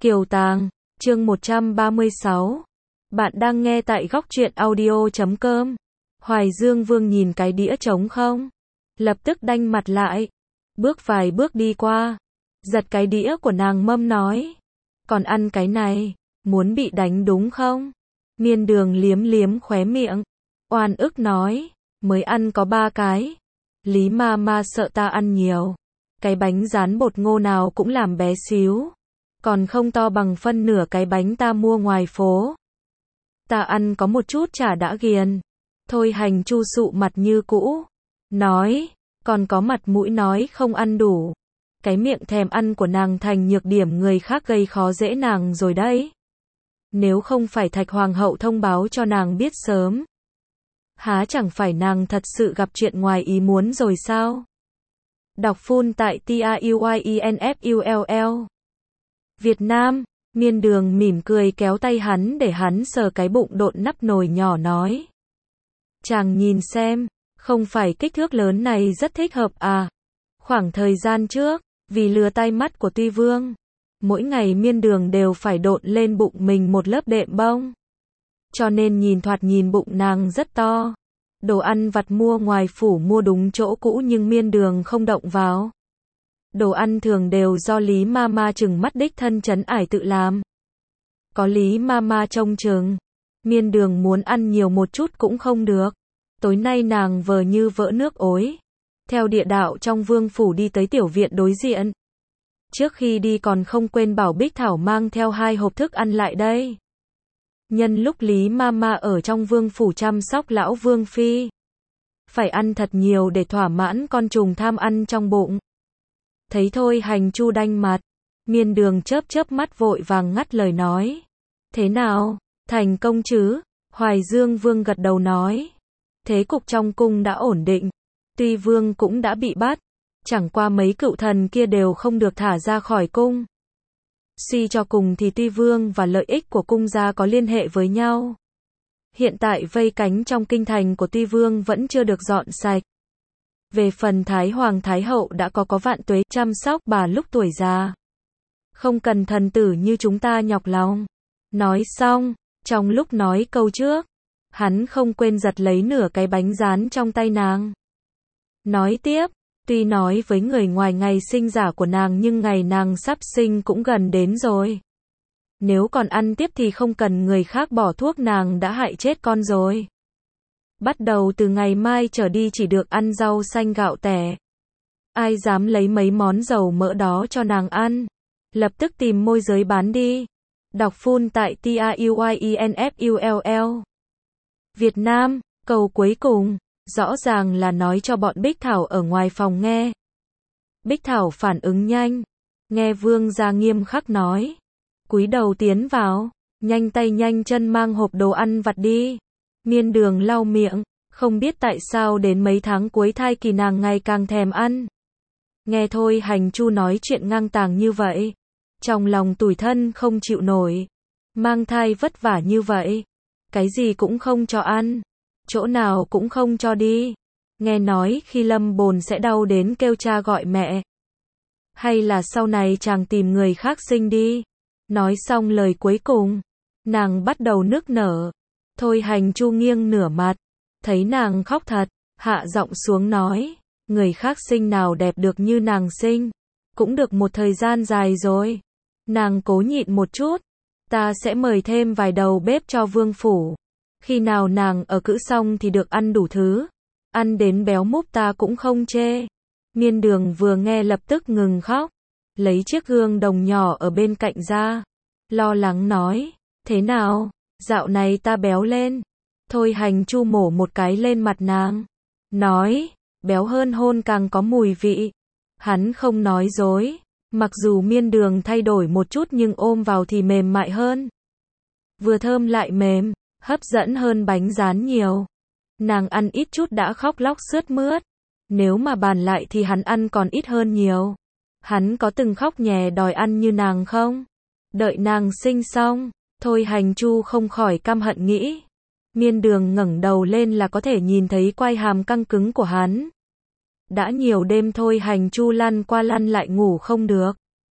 Kiều Tàng, chương 136. Bạn đang nghe tại góc truyện audio.com. Hoài Dương Vương nhìn cái đĩa trống không, lập tức đanh mặt lại, bước vài bước đi qua, giật cái đĩa của nàng mâm nói, còn ăn cái này, muốn bị đánh đúng không? Miên Đường liếm liếm khóe miệng, oan ức nói, mới ăn có 3 cái. Lý ma ma sợ ta ăn nhiều, cái bánh rán bột ngô nào cũng làm bé xíu, còn không to bằng phân nửa cái bánh ta mua ngoài phố. Ta ăn có một chút chả đã ghiền. Thôi Hành Chu sụ mặt như cũ, nói, còn có mặt mũi nói không ăn đủ. Cái miệng thèm ăn của nàng thành nhược điểm người khác gây khó dễ nàng rồi đấy. Nếu không phải Thạch Hoàng hậu thông báo cho nàng biết sớm, há chẳng phải nàng thật sự gặp chuyện ngoài ý muốn rồi sao? Đọc full tại TAUYINFULL. Việt Nam, Miên Đường mỉm cười kéo tay hắn để hắn sờ cái bụng độn nắp nồi nhỏ nói. Chàng nhìn xem, không phải kích thước lớn này rất thích hợp à? Khoảng thời gian trước, vì lừa tai mắt của Tuy Vương, mỗi ngày Miên Đường đều phải độn lên bụng mình một lớp đệm bông. Cho nên thoạt nhìn bụng nàng rất to. Đồ ăn vặt mua ngoài phủ mua đúng chỗ cũ nhưng Miên Đường không động vào. Đồ ăn thường đều do Lý ma ma chừng mắt đích thân trấn ải tự làm. Có Lý ma ma trông chừng, Miên Đường muốn ăn nhiều một chút cũng không được. Tối nay nàng vờ như vỡ nước ối, theo địa đạo trong vương phủ đi tới tiểu viện đối diện. Trước khi đi còn không quên bảo Bích Thảo mang theo 2 hộp thức ăn lại đây. Nhân lúc Lý ma ma ở trong vương phủ chăm sóc lão vương phi, phải ăn thật nhiều để thỏa mãn con trùng tham ăn trong bụng. Thấy Thôi Hành Chu đanh mặt, Miên Đường chớp chớp mắt vội vàng ngắt lời nói. Thế nào, thành công chứ? Hoài Dương Vương gật đầu nói. Thế cục trong cung đã ổn định, Tuy Vương cũng đã bị bắt, chẳng qua mấy cựu thần kia đều không được thả ra khỏi cung. Suy cho cùng thì Tuy Vương và lợi ích của cung gia có liên hệ với nhau. Hiện tại vây cánh trong kinh thành của Tuy Vương vẫn chưa được dọn sạch. Về phần Thái Hoàng Thái Hậu đã có vạn tuế chăm sóc bà lúc tuổi già. Không cần thần tử như chúng ta nhọc lòng. Nói xong, trong lúc nói câu trước, hắn không quên giật lấy nửa cái bánh rán trong tay nàng. Nói tiếp, tuy nói với người ngoài ngày sinh giả của nàng nhưng ngày nàng sắp sinh cũng gần đến rồi. Nếu còn ăn tiếp thì không cần người khác bỏ thuốc nàng đã hại chết con rồi. Bắt đầu từ ngày mai trở đi chỉ được ăn rau xanh gạo tẻ. Ai dám lấy mấy món dầu mỡ đó cho nàng ăn, lập tức tìm môi giới bán đi. Đọc full tại TAUYINFULL. Việt Nam, câu cuối cùng, rõ ràng là nói cho bọn Bích Thảo ở ngoài phòng nghe. Bích Thảo phản ứng nhanh, nghe Vương gia nghiêm khắc nói. Cúi đầu tiến vào, nhanh tay nhanh chân mang hộp đồ ăn vặt đi. Miên Đường lau miệng, không biết tại sao đến mấy tháng cuối thai kỳ nàng ngày càng thèm ăn. Nghe Thôi Hành Chu nói chuyện ngang tàng như vậy, trong lòng tủi thân không chịu nổi. Mang thai vất vả như vậy, cái gì cũng không cho ăn, chỗ nào cũng không cho đi. Nghe nói khi lâm bồn sẽ đau đến kêu cha gọi mẹ. Hay là sau này chàng tìm người khác sinh đi. Nói xong lời cuối cùng, nàng bắt đầu nức nở. Thôi Hành Chu nghiêng nửa mặt, thấy nàng khóc thật, hạ giọng xuống nói, người khác sinh nào đẹp được như nàng sinh, cũng được một thời gian dài rồi. Nàng cố nhịn một chút, ta sẽ mời thêm vài đầu bếp cho vương phủ. Khi nào nàng ở cữ xong thì được ăn đủ thứ, ăn đến béo múp ta cũng không chê. Miên Đường vừa nghe lập tức ngừng khóc, lấy chiếc gương đồng nhỏ ở bên cạnh ra, lo lắng nói, thế nào, dạo này ta béo lên. Thôi Hành Chu mổ một cái lên mặt nàng, nói, béo hơn hôn càng có mùi vị. Hắn không nói dối, mặc dù Miên Đường thay đổi một chút nhưng ôm vào thì mềm mại hơn. Vừa thơm lại mềm, hấp dẫn hơn bánh rán nhiều. Nàng ăn ít chút đã khóc lóc sướt mướt. Nếu mà bàn lại thì hắn ăn còn ít hơn nhiều. Hắn có từng khóc nhè đòi ăn như nàng không? Đợi nàng sinh xong, Thôi Hành Chu không khỏi căm hận nghĩ. Miên Đường ngẩng đầu lên là có thể nhìn thấy quai hàm căng cứng của hắn. Đã nhiều đêm Thôi Hành Chu lăn qua lăn lại ngủ không được.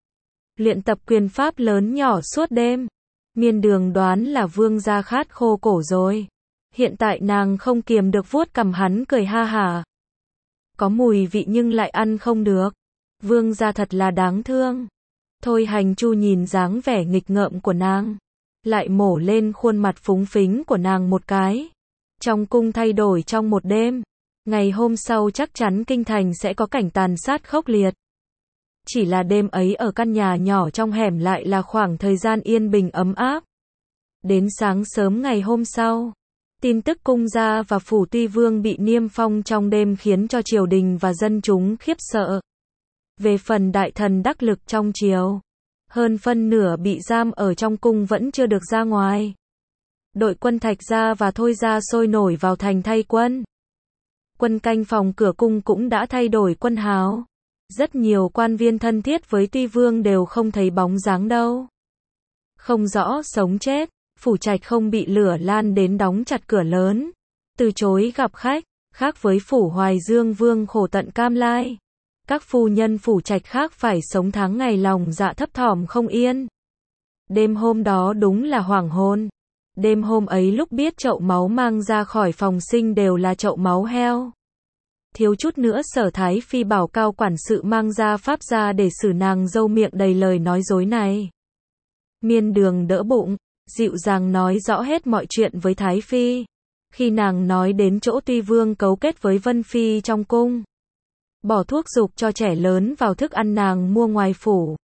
luyện tập quyền pháp lớn nhỏ suốt đêm. Miên Đường đoán là vương gia khát khô cổ rồi. Hiện tại nàng không kiềm được vuốt cằm hắn cười ha hả. Có mùi vị nhưng lại ăn không được. Vương gia thật là đáng thương. Thôi Hành Chu nhìn dáng vẻ nghịch ngợm của nàng, lại mổ lên khuôn mặt phúng phính của nàng một cái. Trong cung thay đổi trong một đêm. Ngày hôm sau chắc chắn kinh thành sẽ có cảnh tàn sát khốc liệt. Chỉ là đêm ấy ở căn nhà nhỏ trong hẻm lại là khoảng thời gian yên bình ấm áp. Đến sáng sớm ngày hôm sau, tin tức cung gia và phủ Tuy Vương bị niêm phong trong đêm khiến cho triều đình và dân chúng khiếp sợ. Về phần đại thần đắc lực trong triều, hơn phân nửa bị giam ở trong cung vẫn chưa được ra ngoài. Đội quân Thạch gia và Thôi gia sôi nổi vào thành thay quân. Quân canh phòng cửa cung cũng đã thay đổi quân hào. Rất nhiều quan viên thân thiết với Tuy Vương đều không thấy bóng dáng đâu. Không rõ sống chết, phủ trạch không bị lửa lan đến đóng chặt cửa lớn, từ chối gặp khách, khác với phủ Hoài Dương Vương khổ tận cam lai. Các phu nhân phủ trạch khác phải sống tháng ngày lòng dạ thấp thỏm không yên. Đêm hôm đó đúng là hoảng hôn. Đêm hôm ấy lúc biết chậu máu mang ra khỏi phòng sinh đều là chậu máu heo. Thiếu chút nữa Sở Thái Phi bảo cao quản sự mang ra pháp ra để xử nàng dâu miệng đầy lời nói dối này. Miên Đường đỡ bụng, dịu dàng nói rõ hết mọi chuyện với Thái Phi. Khi nàng nói đến chỗ Tuy Vương cấu kết với Vân Phi trong cung, bỏ thuốc dục cho trẻ lớn vào thức ăn nàng mua ngoài phủ.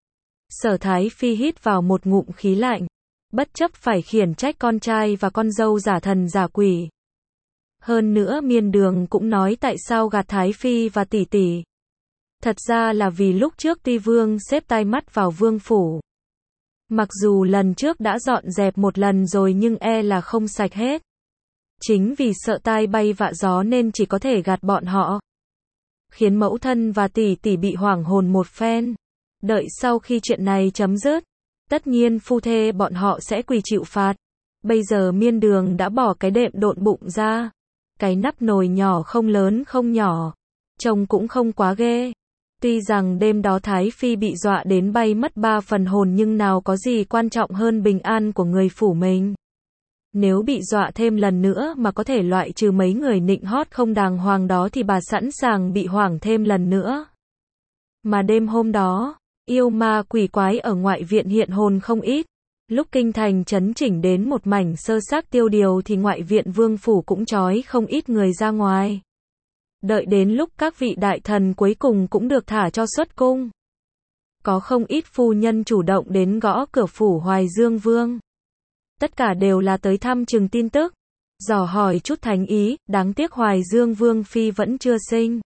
Sở Thái Phi hít vào một ngụm khí lạnh, bất chấp phải khiển trách con trai và con dâu giả thần giả quỷ. Hơn nữa Miên Đường cũng nói tại sao gạt Thái Phi và tỷ tỷ. Thật ra là vì lúc trước Tuy Vương xếp tai mắt vào vương phủ. Mặc dù lần trước đã dọn dẹp một lần rồi nhưng e là không sạch hết. Chính vì sợ tai bay vạ gió nên chỉ có thể gạt bọn họ. Khiến mẫu thân và tỷ tỷ bị hoảng hồn một phen. Đợi sau khi chuyện này chấm dứt, tất nhiên phu thê bọn họ sẽ quỳ chịu phạt. Bây giờ Miên Đường đã bỏ cái đệm độn bụng ra. Cái nắp nồi nhỏ không lớn không nhỏ, trông cũng không quá ghê. Tuy rằng đêm đó Thái Phi bị dọa đến bay mất 3 phần hồn nhưng nào có gì quan trọng hơn bình an của người phủ mình. Nếu bị dọa thêm lần nữa mà có thể loại trừ mấy người nịnh hót không đàng hoàng đó thì bà sẵn sàng bị hoảng thêm lần nữa. Mà đêm hôm đó, yêu ma quỷ quái ở ngoại viện hiện hồn không ít. Lúc kinh thành chấn chỉnh đến một mảnh sơ xác tiêu điều thì ngoại viện vương phủ cũng trói không ít người ra ngoài. Đợi đến lúc các vị đại thần cuối cùng cũng được thả cho xuất cung. Có không ít phu nhân chủ động đến gõ cửa phủ Hoài Dương Vương. Tất cả đều là tới thăm chừng tin tức, dò hỏi chút thánh ý, đáng tiếc Hoài Dương Vương Phi vẫn chưa sinh.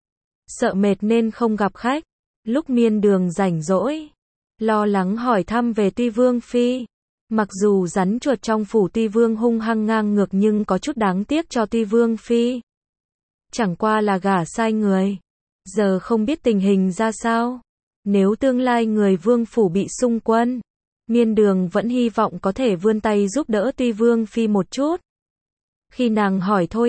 Sợ mệt nên không gặp khách. Lúc Miên Đường rảnh rỗi, lo lắng hỏi thăm về Tuy Vương Phi. Mặc dù rắn chuột trong phủ Tuy Vương hung hăng ngang ngược nhưng có chút đáng tiếc cho Tuy Vương Phi. Chẳng qua là gả sai người. Giờ không biết tình hình ra sao. Nếu tương lai người vương phủ bị xung quân, Miên Đường vẫn hy vọng có thể vươn tay giúp đỡ Tuy Vương Phi một chút. Khi nàng hỏi Thôi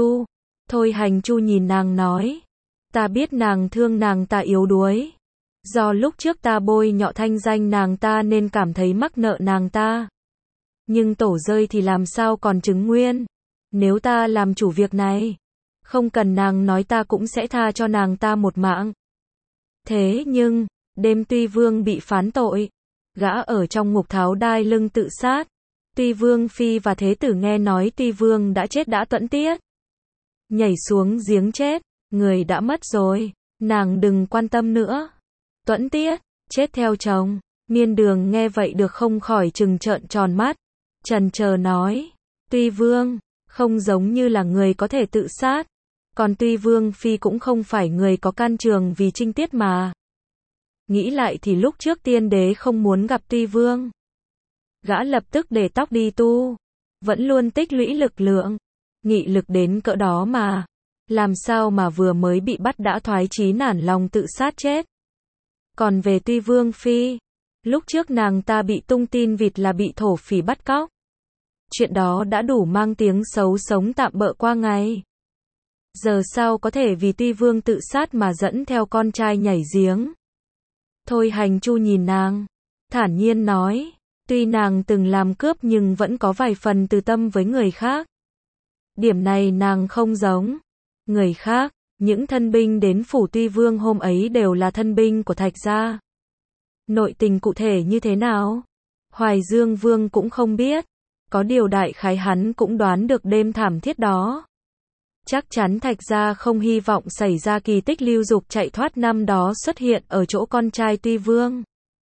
Hành Chu nhìn nàng nói. Ta biết nàng thương nàng ta yếu đuối. Do lúc trước ta bôi nhọ thanh danh nàng ta nên cảm thấy mắc nợ nàng ta. Nhưng tổ rơi thì làm sao còn chứng nguyên. Nếu ta làm chủ việc này, không cần nàng nói ta cũng sẽ tha cho nàng ta một mạng. Thế nhưng, đêm Tuy Vương bị phán tội, gã ở trong ngục tháo đai lưng tự sát. Tuy Vương Phi và Thế tử nghe nói Tuy Vương đã chết đã tuẫn tiết. Nhảy xuống giếng chết, người đã mất rồi, nàng đừng quan tâm nữa. Tuẫn tiết, chết theo chồng. Miên Đường nghe vậy được không khỏi trừng trợn tròn mắt. Chần chờ nói, Tuy Vương, không giống như là người có thể tự sát. Còn Tuy Vương Phi cũng không phải người có can trường vì trinh tiết mà. Nghĩ lại thì lúc trước tiên đế không muốn gặp Tuy Vương. Gã lập tức để tóc đi tu. Vẫn luôn tích lũy lực lượng. Nghị lực đến cỡ đó mà. Làm sao mà vừa mới bị bắt đã thoái chí nản lòng tự sát chết. Còn về Tuy Vương Phi, lúc trước nàng ta bị tung tin vịt là bị thổ phỉ bắt cóc. Chuyện đó đã đủ mang tiếng xấu sống tạm bợ qua ngày. Giờ sao có thể vì Tuy Vương tự sát mà dẫn theo con trai nhảy giếng. Thôi Hành Chu nhìn nàng, thản nhiên nói, tuy nàng từng làm cướp nhưng vẫn có vài phần từ tâm với người khác. Điểm này nàng không giống người khác, những thân binh đến phủ Tuy Vương hôm ấy đều là thân binh của Thạch gia. Nội tình cụ thể như thế nào? Hoài Dương Vương cũng không biết, có điều đại khái hắn cũng đoán được đêm thảm thiết đó. Chắc chắn Thạch gia không hy vọng xảy ra kỳ tích Lưu Dục chạy thoát năm đó xuất hiện ở chỗ con trai Tuy Vương.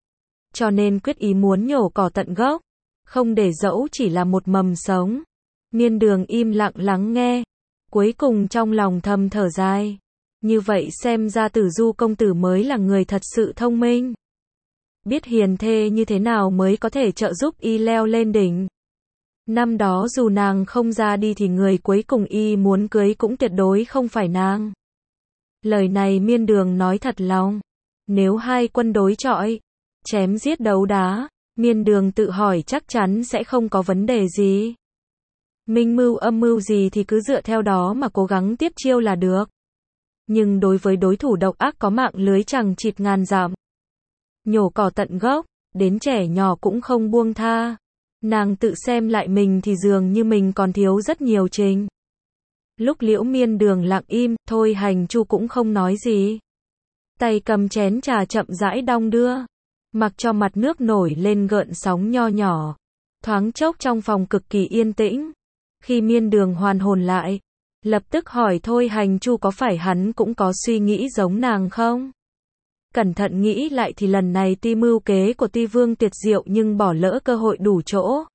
Cho nên quyết ý muốn nhổ cỏ tận gốc, không để dẫu chỉ là một mầm sống. Miên Đường im lặng lắng nghe, cuối cùng trong lòng thầm thở dài. Như vậy xem ra Tử Du công tử mới là người thật sự thông minh. Biết hiền thê như thế nào mới có thể trợ giúp y leo lên đỉnh. Năm đó dù nàng không ra đi thì người cuối cùng y muốn cưới cũng tuyệt đối không phải nàng. Lời này Miên Đường nói thật lòng. Nếu hai quân đối chọi, chém giết đấu đá, Miên Đường tự hỏi chắc chắn sẽ không có vấn đề gì. Minh mưu âm mưu gì thì cứ dựa theo đó mà cố gắng tiếp chiêu là được. Nhưng đối với đối thủ độc ác có mạng lưới chằng chịt ngàn dặm, nhổ cỏ tận gốc, đến trẻ nhỏ cũng không buông tha. Nàng tự xem lại mình thì dường như mình còn thiếu rất nhiều trình. Lúc Liễu Miên Đường lặng im, Thôi Hành Chu cũng không nói gì. Tay cầm chén trà chậm rãi đong đưa, mặc cho mặt nước nổi lên gợn sóng nho nhỏ. Thoáng chốc trong phòng cực kỳ yên tĩnh. Khi Miên Đường hoàn hồn lại, lập tức hỏi Thôi Hành Chu có phải hắn cũng có suy nghĩ giống nàng không? Cẩn thận nghĩ lại thì lần này tuy mưu kế của Tuy Vương tuyệt diệu nhưng bỏ lỡ cơ hội đủ chỗ.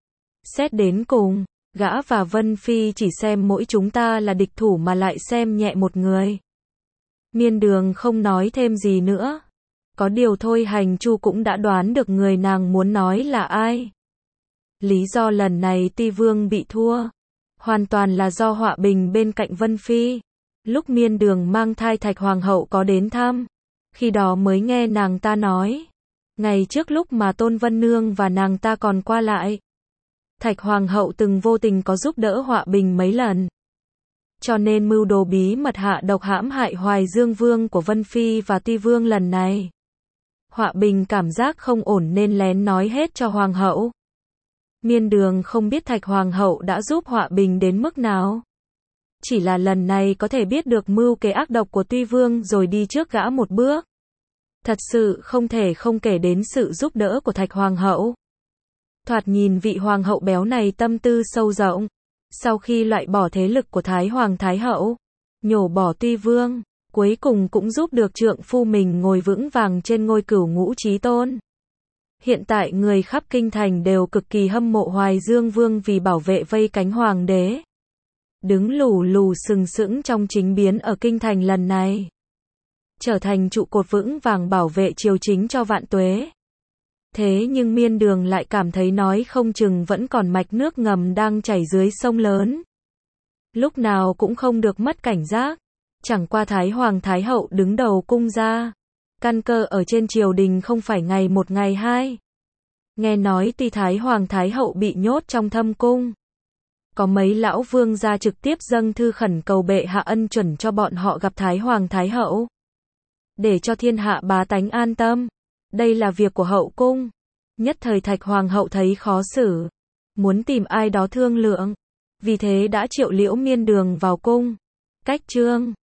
Xét đến cùng, gã và Vân Phi chỉ xem mỗi chúng ta là địch thủ mà lại xem nhẹ một người. Miên Đường không nói thêm gì nữa. Có điều Thôi Hành Chu cũng đã đoán được người nàng muốn nói là ai. Lý do lần này Tuy Vương bị thua, hoàn toàn là do Họa Bình bên cạnh Vân Phi. Lúc Miên Đường mang thai Thạch Hoàng hậu có đến thăm, khi đó mới nghe nàng ta nói. Ngày trước lúc mà Tôn Vân Nương và nàng ta còn qua lại, Thạch Hoàng hậu từng vô tình có giúp đỡ Họa Bình mấy lần. Cho nên mưu đồ bí mật hạ độc hãm hại Hoài Dương Vương của Vân Phi và Tuy Vương lần này. Họa Bình cảm giác không ổn nên lén nói hết cho Hoàng hậu. Miên Đường không biết Thạch Hoàng hậu đã giúp Họa Bình đến mức nào. Chỉ là lần này có thể biết được mưu kế ác độc của Tuy Vương rồi đi trước gã một bước. Thật sự không thể không kể đến sự giúp đỡ của Thạch Hoàng hậu. Thoạt nhìn vị Hoàng hậu béo này tâm tư sâu rộng. Sau khi loại bỏ thế lực của Thái Hoàng Thái hậu, nhổ bỏ Tuy Vương, cuối cùng cũng giúp được trượng phu mình ngồi vững vàng trên ngôi cửu ngũ chí tôn. Hiện tại người khắp kinh thành đều cực kỳ hâm mộ Hoài Dương Vương vì bảo vệ vây cánh hoàng đế. Đứng lù lù sừng sững trong chính biến ở kinh thành lần này. Trở thành trụ cột vững vàng bảo vệ triều chính cho vạn tuế. Thế nhưng Miên Đường lại cảm thấy nói không chừng vẫn còn mạch nước ngầm đang chảy dưới sông lớn. Lúc nào cũng không được mất cảnh giác. Chẳng qua Thái Hoàng Thái hậu đứng đầu cung gia. Căn cơ ở trên triều đình không phải ngày một ngày hai. Nghe nói tuy Thái Hoàng Thái hậu bị nhốt trong thâm cung, có mấy lão vương gia trực tiếp dâng thư khẩn cầu bệ hạ ân chuẩn cho bọn họ gặp Thái Hoàng Thái hậu. Để cho thiên hạ bá tánh an tâm. Đây là việc của hậu cung. Nhất thời Thạch Hoàng hậu thấy khó xử, muốn tìm ai đó thương lượng. Vì thế đã triệu Liễu Miên Đường vào cung. Cách chương